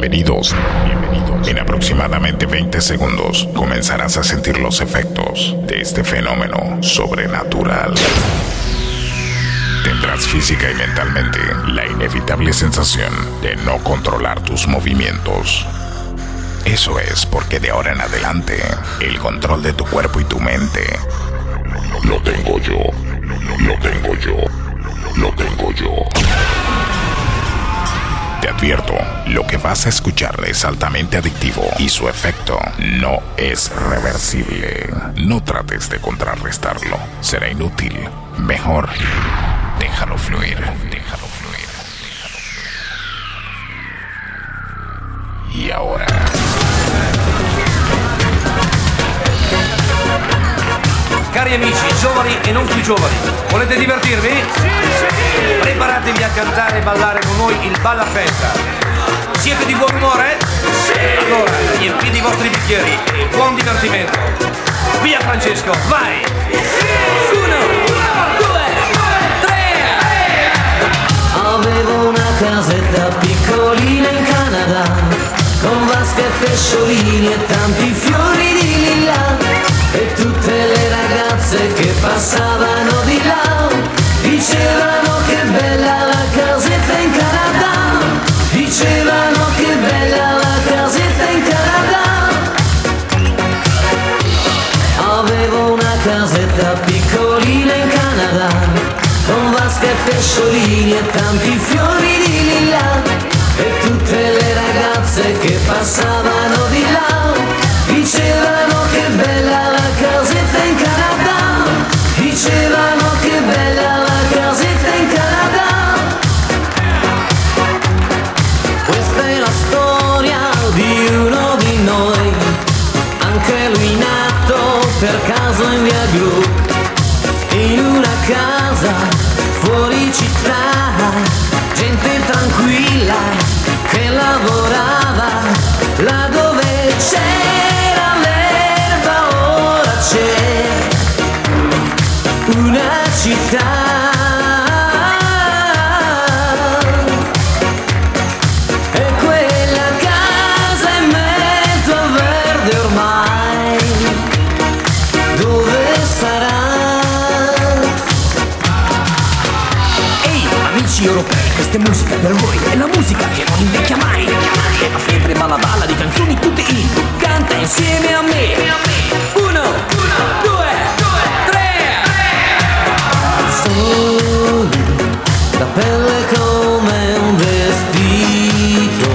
Bienvenidos. En aproximadamente 20 segundos comenzarás a sentir los efectos de este fenómeno sobrenatural. Tendrás física y mentalmente la inevitable sensación de no controlar tus movimientos. Eso es porque de ahora en adelante, el control de tu cuerpo y tu mente lo tengo yo. Lo tengo yo. Lo tengo yo. Te advierto, lo que vas a escuchar es altamente adictivo y su efecto no es reversible. No trates de contrarrestarlo, será inútil. Mejor, déjalo fluir, déjalo fluir. Y ahora... Cari amici, giovani e non più giovani, volete divertirvi? Sì! Preparatevi a cantare e ballare con noi il Balla Festa. Siete di buon umore? Sì! Allora, riempite i vostri bicchieri e buon divertimento. Via Francesco, vai! Sì! 1, 2, 3! Avevo una casetta piccolina in Canada, con vasche e pesciolini e tanti fiori di lilla. E tutte le ragazze che passavano di là dicevano che bella la casetta in Canada. Dicevano che bella la casetta in Canada. Avevo una casetta piccolina in Canada, con vasche e pesciolini e tanti fiori di lilla. E tutte le ragazze che passavano di là dicevano che bella la casetta in Canada. Dicevano che bella la casetta in Canada. Questa è la storia di uno di noi, anche lui nato per caso in via Gluck, in una casa fuori città, gente tranquilla che lavorava là dove c'era l'erba, ora c'è una città. E quella casa in mezzo al verde ormai, dove sarà? Ehi, amici europei, questa è musica per voi, è la musica che non invecchia mai. La febbre balla balla di canzoni tutte in, canta insieme a me. 1, 2, 3. Soli, la pelle come un vestito.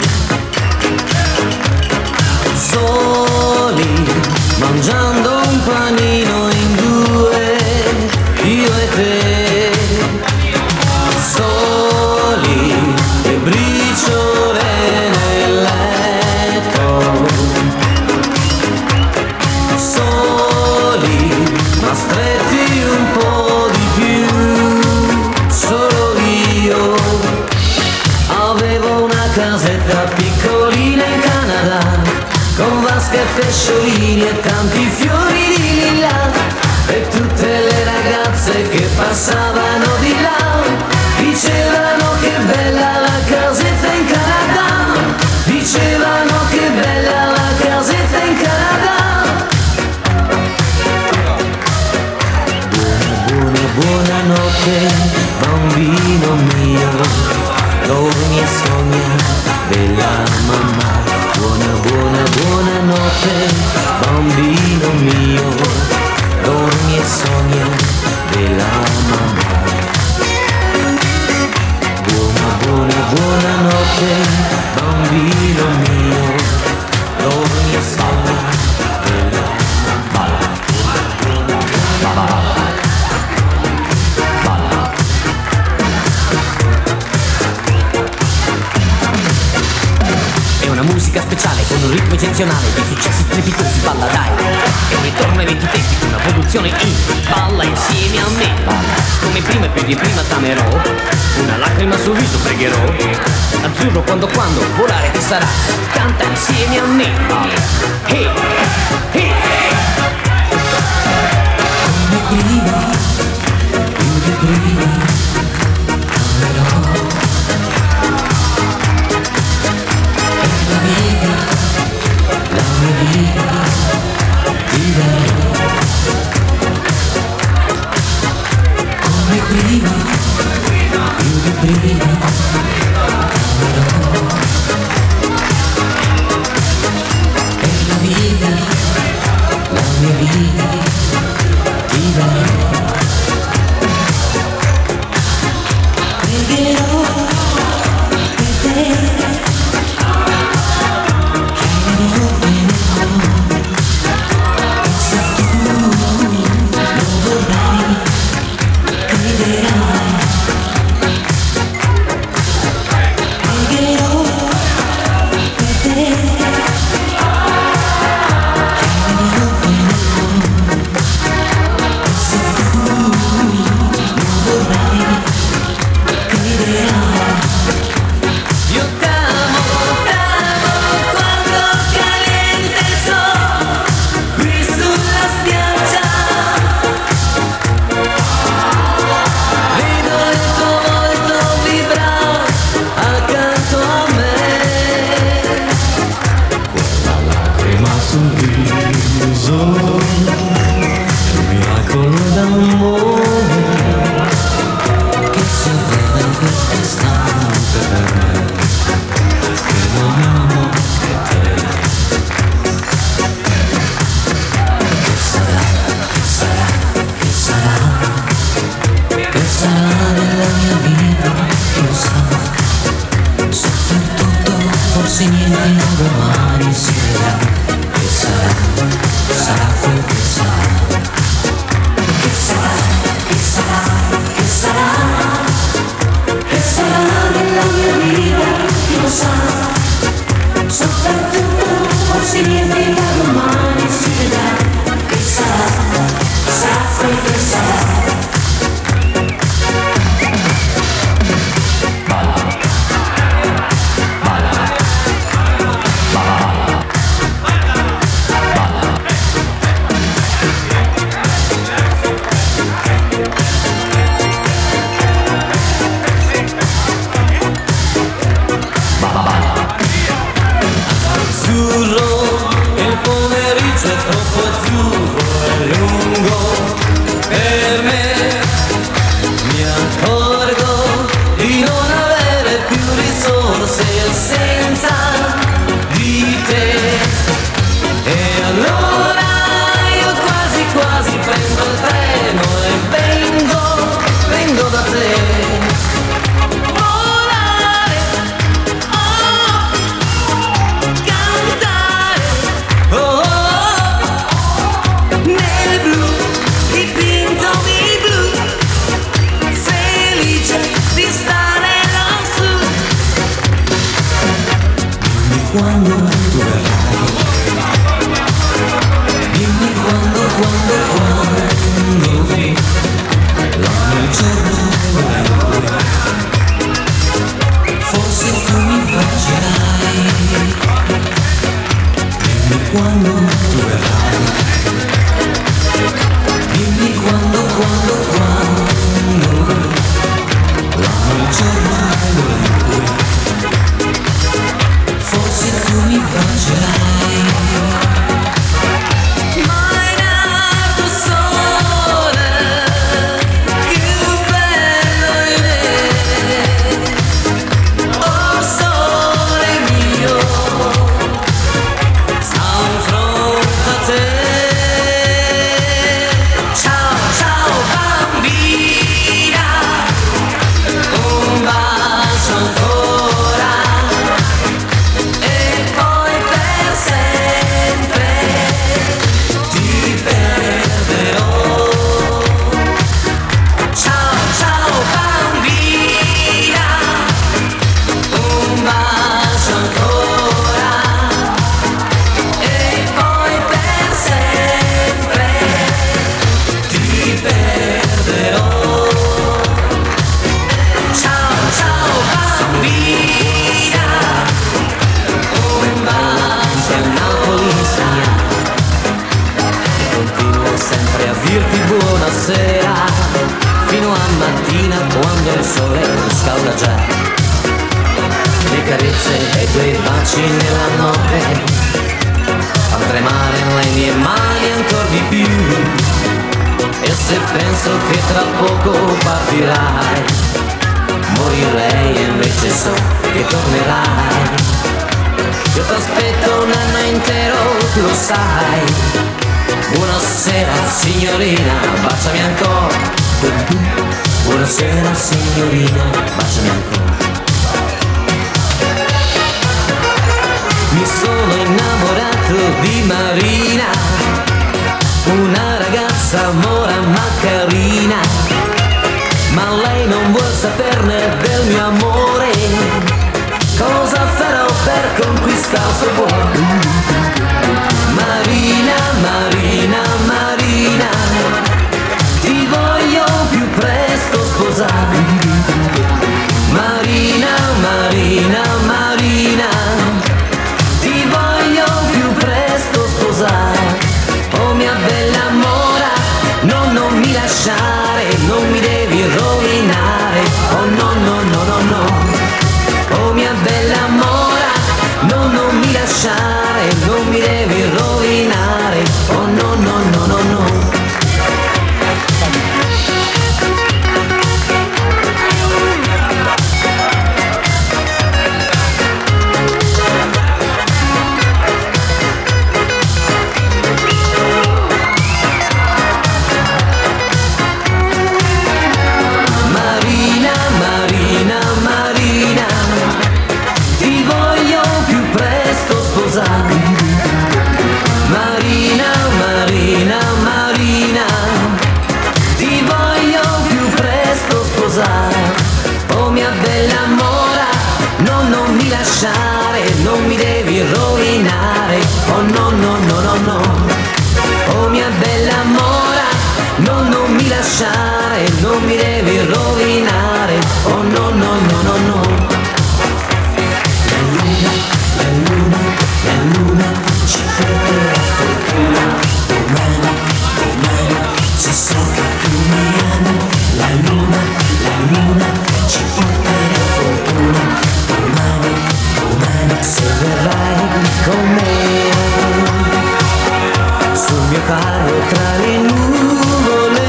Soli, mangiando un panino in due, io e te. Soli, e briciole nel letto. Soli, ma stretti un po' di più. Solo io avevo una casetta piccolina in Canada, con vasche e pesciolini e tanti fiori di lilla. E tutte le ragazze che passavano di là dicevano che bella la casetta in Canada. Dicevano che bella la casetta in Canada. Buonanotte, bambino mio, dormi e sogna della mamma. Buonanotte, bambino mio, dormi e sogna della mamma. Buonanotte, bambino mio, dormi e sogna della mamma. È una musica speciale con un ritmo eccezionale, di successi strepitosi, balla dai. È un ritorno ai vecchi tempi, una produzione in, balla insieme a me. Come prima e più di prima t'amerò, una lacrima sul viso pregherò. Azzurro quando volare ti sarà, canta insieme a me. Hey, hey. Come prima, più di prima, t'amerò. E se penso che tra poco partirai, morirei e invece so che tornerai. Io t'aspetto un anno intero, tu lo sai. Buonasera signorina, baciami ancora. Buonasera signorina, baciami ancora. Mi sono innamorato di Marina, una ragazza mora ma carina, ma lei non vuol saperne del mio amore. Cosa farò per conquistare il suo cuore? Marina, Marina, Marina, ti voglio più presto sposare. Marina, Marina, Marina, ti voglio più presto sposare. Oh mia bella mora, no, non mi lasciare, non mi devi rovinare. Oh no, no, no, no, no. Oh mia bella mora, no, non mi lasciare, non mi devi rovinare. Oh no, no, no, no, no. Marina, Marina, Marina, ti voglio più presto sposare. Marina, Marina, Marina, ti voglio più presto sposare. Oh mia bella mora, no, non mi lasciare, non mi devi rovinare. Oh no, no, no, no, no. Oh mia bella mora, no, non mi lasciare, non mi devi rovinare. Oh no, no, no, no, no. La luna, la luna ci porterà fortuna. Domani, domani, se so che tu mi ami. La luna ci porterà fortuna. Domani, domani, se verrai con me sul mio carro tra le nuvole,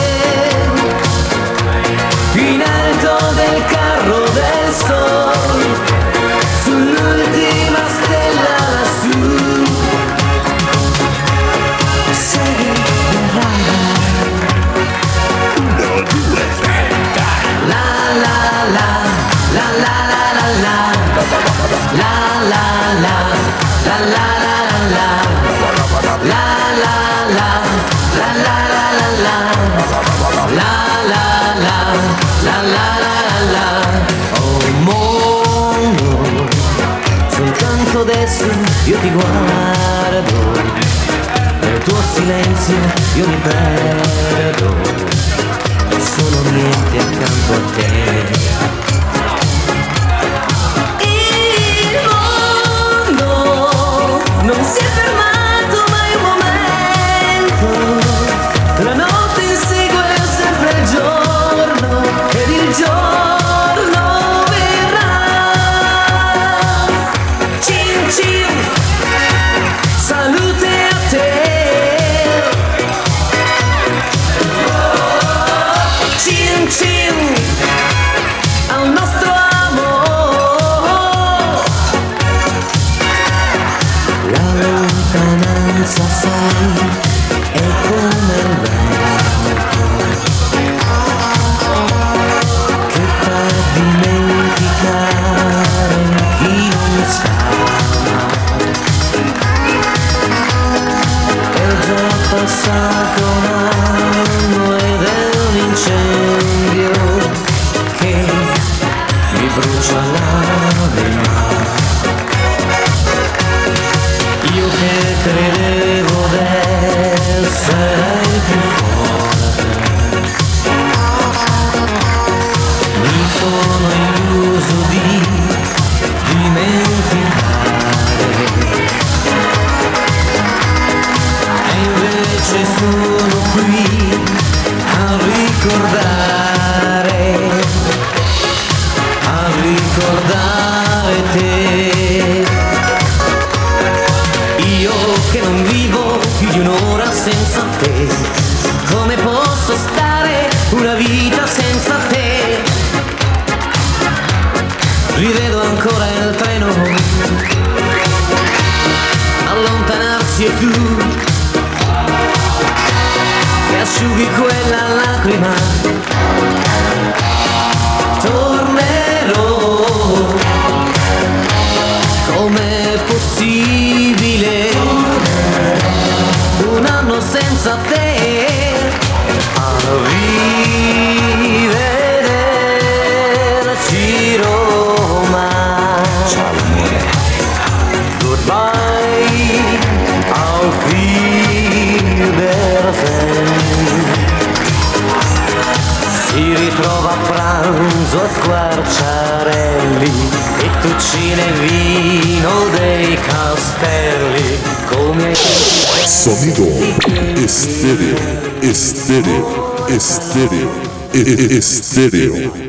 in alto del carro del sol, sull'ultima stella lassù. Sai che verrai. 1, 2, 3, dai. La la la, la la la la la, la la la, la la la la, la la la, la la la la, la la la. Oh mondo, soltanto adesso io ti guardo, nel tuo silenzio io mi perdo, non sono niente accanto a te. Il mondo non si è fermato mai un momento, la notte insegue sempre il giorno ed il giorno verrà. Cin cin, salute a te. Cin cin, senza te. Arrivederci Roma. Ciao amore. Goodbye, auf Wiedersehen. Si ritrova a pranzo a Squarciarelli, fettuccine e vino dei Castelli, come ai tempi. Sonido estéreo, estéreo, estéreo, estéreo.